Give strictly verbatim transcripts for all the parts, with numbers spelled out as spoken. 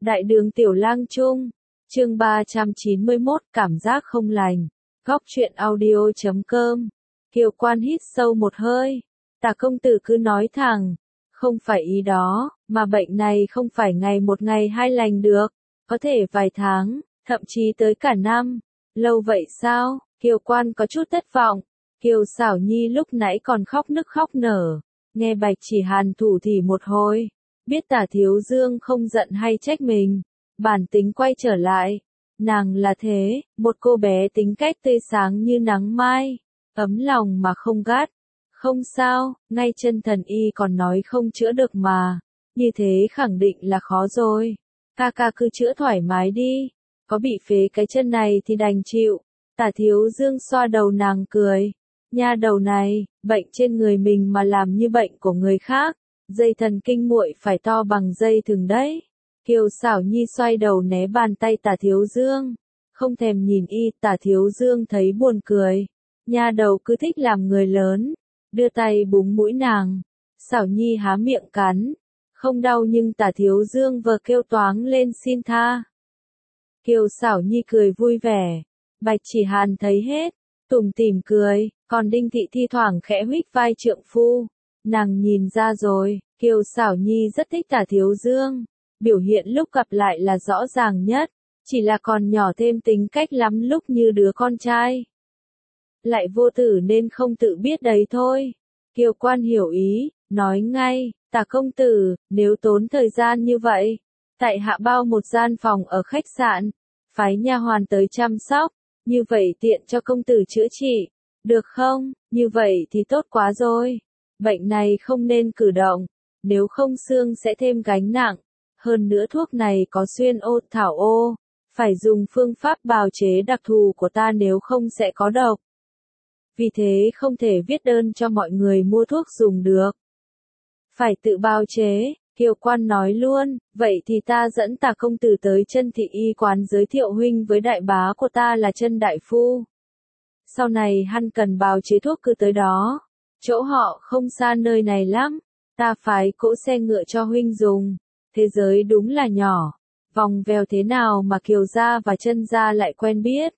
Đại đường Tiểu Lang Trung, chương ba trăm chín mươi mốt, cảm giác không lành. Góc truyện audio chấm com. Kiều Quan hít sâu một hơi. Tả công tử cứ nói thẳng, không phải ý đó, mà bệnh này không phải ngày một ngày hai lành được, có thể vài tháng, thậm chí tới cả năm. Lâu vậy sao? Kiều Quan có chút thất vọng. Kiều Xảo Nhi lúc nãy còn khóc nức khóc nở, nghe Bạch Chỉ Hàn thủ thỉ một hồi, biết Tả Thiếu Dương không giận hay trách mình, bản tính quay trở lại. Nàng là thế, một cô bé tính cách tươi sáng như nắng mai, ấm lòng mà không gắt. Không sao, ngay chân thần y còn nói không chữa được mà, như thế khẳng định là khó rồi. Ca ca cứ chữa thoải mái đi, có bị phế cái chân này thì đành chịu. Tả Thiếu Dương xoa đầu nàng cười. Nha đầu này, bệnh trên người mình mà làm như bệnh của người khác, dây thần kinh muội phải to bằng dây thừng đấy. Kiều Xảo Nhi xoay đầu né bàn tay Tả Thiếu Dương, không thèm nhìn y. Tả Thiếu Dương thấy buồn cười. Nha đầu cứ thích làm người lớn, đưa tay búng mũi nàng. Xảo Nhi há miệng cắn, không đau nhưng Tả Thiếu Dương vừa kêu toáng lên xin tha. Kiều Xảo Nhi cười vui vẻ. Bạch Chỉ Hàn thấy hết, tủm tỉm cười, còn Đinh Thị thi thoảng khẽ huých vai trượng phu. Nàng nhìn ra rồi, Kiều Xảo Nhi rất thích Tả Thiếu Dương, biểu hiện lúc gặp lại là rõ ràng nhất, chỉ là còn nhỏ thêm tính cách lắm lúc như đứa con trai. Lại vô tử nên không tự biết đấy thôi. Kiều Quan hiểu ý, nói ngay, Tả công tử, nếu tốn thời gian như vậy, tại hạ bao một gian phòng ở khách sạn, phái nha hoàn tới chăm sóc, như vậy tiện cho công tử chữa trị, được không? Như vậy thì tốt quá rồi. Bệnh này không nên cử động, nếu không xương sẽ thêm gánh nặng. Hơn nữa thuốc này có xuyên ô thảo ô, phải dùng phương pháp bào chế đặc thù của ta nếu không sẽ có độc. Vì thế không thể viết đơn cho mọi người mua thuốc dùng được. Phải tự bào chế. Kiều Quan nói luôn, vậy thì ta dẫn Tả công tử tới Chân Thị y quán giới thiệu huynh với đại bá của ta là Chân đại phu. Sau này hắn cần bào chế thuốc cứ tới đó, chỗ họ không xa nơi này lắm, ta phái cỗ xe ngựa cho huynh dùng. Thế giới đúng là nhỏ, vòng vèo thế nào mà Kiều gia và Chân gia lại quen biết.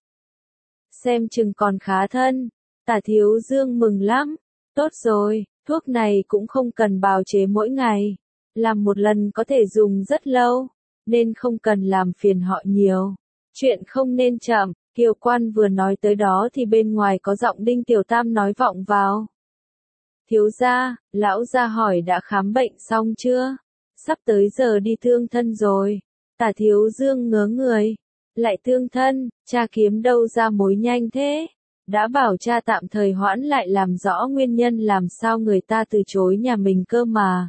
Xem chừng còn khá thân. Tả Thiếu Dương mừng lắm. Tốt rồi, thuốc này cũng không cần bào chế mỗi ngày, làm một lần có thể dùng rất lâu, nên không cần làm phiền họ nhiều. Chuyện không nên chậm. Kiều Quan vừa nói tới đó thì bên ngoài có giọng Đinh Tiểu Tam nói vọng vào. Thiếu gia, lão gia hỏi đã khám bệnh xong chưa? Sắp tới giờ đi thương thân rồi. Tả Thiếu Dương ngớ người. Lại thương thân, cha kiếm đâu ra mối nhanh thế? Đã bảo cha tạm thời hoãn lại làm rõ nguyên nhân làm sao người ta từ chối nhà mình cơ mà.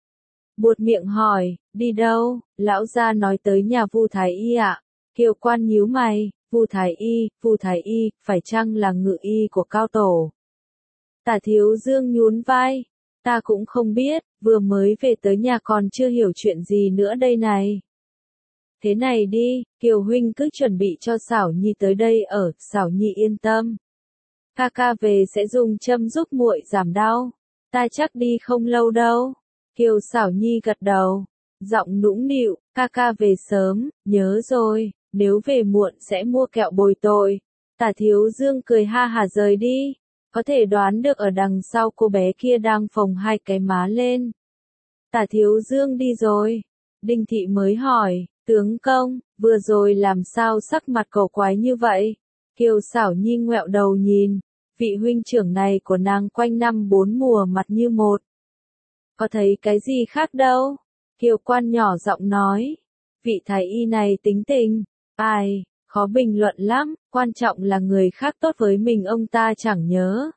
Buột miệng hỏi, đi đâu? Lão gia nói tới nhà Vu Thái Y ạ. Kiều Quan nhíu mày, Vu Thái Y, Vu Thái Y, phải chăng là ngự y của Cao Tổ? Tả Thiếu Dương nhún vai, ta cũng không biết, vừa mới về tới nhà còn chưa hiểu chuyện gì nữa đây này. Thế này đi, Kiều huynh cứ chuẩn bị cho Xảo Nhi tới đây ở, Xảo Nhi yên tâm. Ca ca về sẽ dùng châm giúp muội giảm đau, ta chắc đi không lâu đâu. Kiều Xảo Nhi gật đầu, giọng nũng nịu, ca ca về sớm, nhớ rồi, nếu về muộn sẽ mua kẹo bồi tội. Tả Thiếu Dương cười ha hả rời đi, có thể đoán được ở đằng sau cô bé kia đang phồng hai cái má lên. Tả Thiếu Dương đi rồi, Đinh Thị mới hỏi, tướng công, vừa rồi làm sao sắc mặt cổ quái như vậy? Kiều Xảo Nhi ngoẹo đầu nhìn, vị huynh trưởng này của nàng quanh năm bốn mùa mặt như một. Có thấy cái gì khác đâu? Kiều Quan nhỏ giọng nói. Vị thái y này tính tình, ai, khó bình luận lắm, quan trọng là người khác tốt với mình ông ta chẳng nhớ.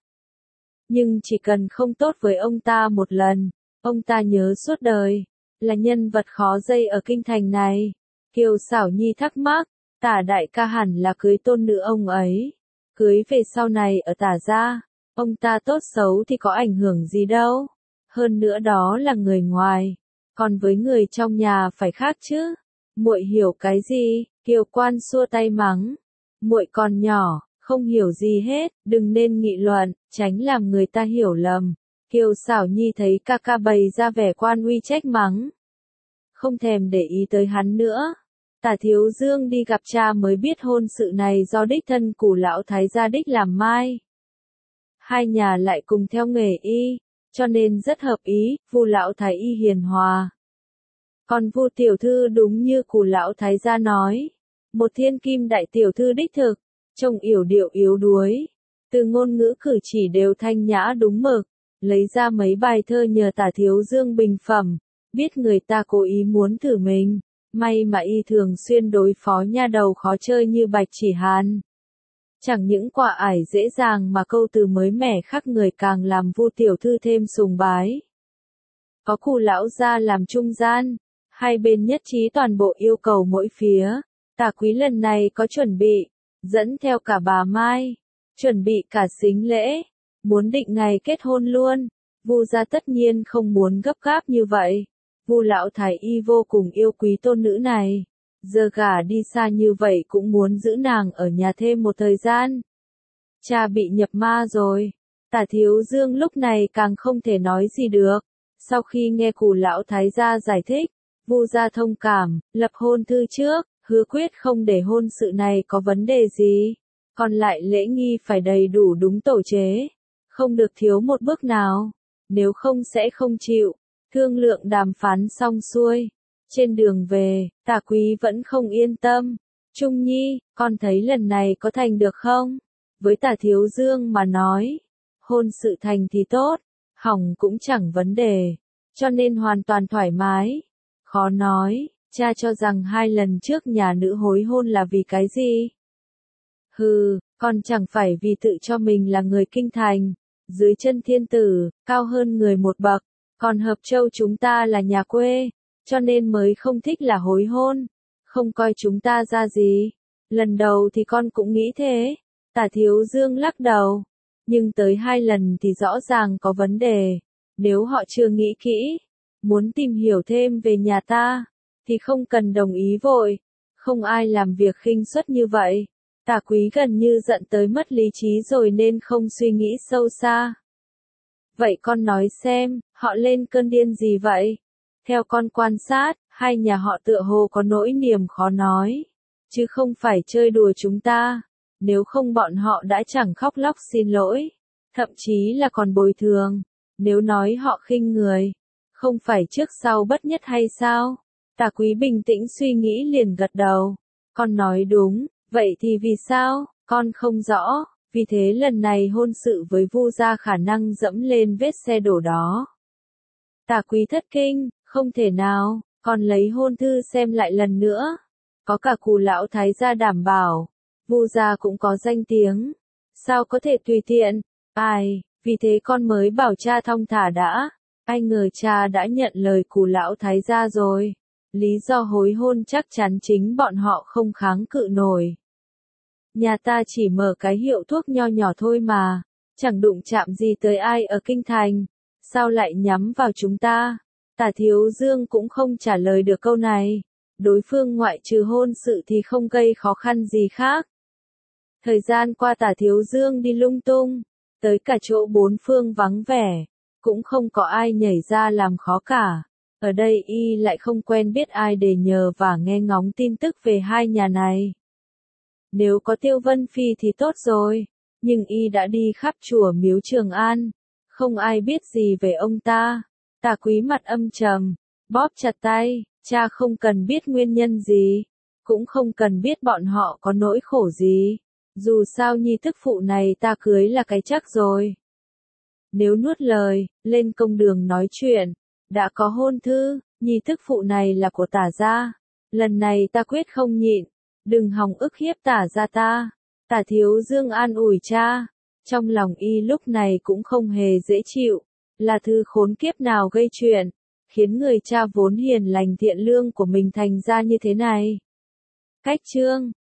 Nhưng chỉ cần không tốt với ông ta một lần, ông ta nhớ suốt đời, là nhân vật khó dây ở kinh thành này. Kiều Xảo Nhi thắc mắc, Tả đại ca hẳn là cưới tôn nữ ông ấy. Cưới về sau này ở Tả gia, ông ta tốt xấu thì có ảnh hưởng gì đâu. Hơn nữa đó là người ngoài, còn với người trong nhà phải khác chứ. Muội hiểu cái gì? Kiều Quan xua tay mắng. Muội còn nhỏ, không hiểu gì hết, đừng nên nghị luận, tránh làm người ta hiểu lầm. Kiều Xảo Nhi thấy ca ca bày ra vẻ quan uy trách mắng. không thèm để ý tới hắn nữa. Tả Thiếu Dương đi gặp cha mới biết hôn sự này do đích thân Cù lão thái gia đích làm mai. Hai nhà lại cùng theo nghề y, cho nên rất hợp ý, Vu lão thái y hiền hòa. Còn Vu tiểu thư đúng như Cù lão thái gia nói, một thiên kim đại tiểu thư đích thực, trông yểu điệu yếu đuối, từ ngôn ngữ cử chỉ đều thanh nhã đúng mực, lấy ra mấy bài thơ nhờ Tả Thiếu Dương bình phẩm, biết người ta cố ý muốn thử mình, may mà y thường xuyên đối phó nha đầu khó chơi như Bạch Chỉ Hàn. Chẳng những quả ải dễ dàng mà câu từ mới mẻ khác người càng làm Vu tiểu thư thêm sùng bái. Có Cù lão gia làm trung gian, hai bên nhất trí toàn bộ yêu cầu mỗi phía, Tả quý lần này có chuẩn bị, dẫn theo cả bà Mai, chuẩn bị cả sính lễ, muốn định ngày kết hôn luôn. Vu gia tất nhiên không muốn gấp gáp như vậy. Vu lão thái y vô cùng yêu quý tôn nữ này, giờ gả đi xa như vậy cũng muốn giữ nàng ở nhà thêm một thời gian. Cha bị nhập ma rồi, Tả Thiếu Dương lúc này càng không thể nói gì được. Sau khi nghe Cù lão thái gia giải thích, Vu gia thông cảm, lập hôn thư trước, hứa quyết không để hôn sự này có vấn đề gì, còn lại lễ nghi phải đầy đủ đúng tổ chế, không được thiếu một bước nào, nếu không sẽ không chịu. Thương lượng đàm phán xong xuôi, trên đường về, Tả quý vẫn không yên tâm. Trung Nhi, con thấy lần này có thành được không? Với Tả Thiếu Dương mà nói, hôn sự thành thì tốt, hỏng cũng chẳng vấn đề, cho nên hoàn toàn thoải mái. Khó nói, cha cho rằng hai lần trước nhà nữ hối hôn là vì cái gì? Hừ, con chẳng phải vì tự cho mình là người kinh thành, dưới chân thiên tử, cao hơn người một bậc. Còn Hợp Châu chúng ta là nhà quê, cho nên mới không thích là hối hôn, không coi chúng ta ra gì. Lần đầu thì con cũng nghĩ thế. Tả Thiếu Dương lắc đầu, nhưng tới hai lần thì rõ ràng có vấn đề. Nếu họ chưa nghĩ kỹ, muốn tìm hiểu thêm về nhà ta, thì không cần đồng ý vội. Không ai làm việc khinh suất như vậy. Tả quý gần như giận tới mất lý trí rồi nên không suy nghĩ sâu xa. Vậy con nói xem, họ lên cơn điên gì vậy? Theo con quan sát, hai nhà họ tựa hồ có nỗi niềm khó nói, chứ không phải chơi đùa chúng ta. Nếu không bọn họ đã chẳng khóc lóc xin lỗi, thậm chí là còn bồi thường. Nếu nói họ khinh người, không phải trước sau bất nhất hay sao? Tả quý bình tĩnh suy nghĩ liền gật đầu. Con nói đúng, vậy thì vì sao? Con không rõ. Vì thế lần này hôn sự với Vu gia khả năng dẫm lên vết xe đổ đó. Tả quý thất kinh, không thể nào, còn lấy hôn thư xem lại lần nữa. Có cả Cù lão thái gia đảm bảo, Vu gia cũng có danh tiếng, sao có thể tùy tiện. Ai, vì thế con mới bảo cha thong thả đã. Ai ngờ cha đã nhận lời Cù lão thái gia rồi. Lý do hối hôn chắc chắn chính bọn họ không kháng cự nổi. Nhà ta chỉ mở cái hiệu thuốc nho nhỏ thôi mà, chẳng đụng chạm gì tới ai ở kinh thành, sao lại nhắm vào chúng ta? Tả Thiếu Dương cũng không trả lời được câu này, đối phương ngoại trừ hôn sự thì không gây khó khăn gì khác. Thời gian qua Tả Thiếu Dương đi lung tung, tới cả chỗ bốn phương vắng vẻ, cũng không có ai nhảy ra làm khó cả. Ở đây y lại không quen biết ai để nhờ và nghe ngóng tin tức về hai nhà này. Nếu có Tiêu Vân Phi thì tốt rồi, nhưng y đã đi khắp chùa miếu Trường An, không ai biết gì về ông ta. Tả quý mặt âm trầm, bóp chặt tay, cha không cần biết nguyên nhân gì, cũng không cần biết bọn họ có nỗi khổ gì, dù sao nhi tức phụ này ta cưới là cái chắc rồi. Nếu nuốt lời, lên công đường nói chuyện, đã có hôn thư, nhi tức phụ này là của Tả gia, lần này ta quyết không nhịn. Đừng hòng ức hiếp Tả gia ta. Tả Thiếu Dương an ủi cha, trong lòng y lúc này cũng không hề dễ chịu, là thứ khốn kiếp nào gây chuyện, khiến người cha vốn hiền lành thiện lương của mình thành ra như thế này. Cách chương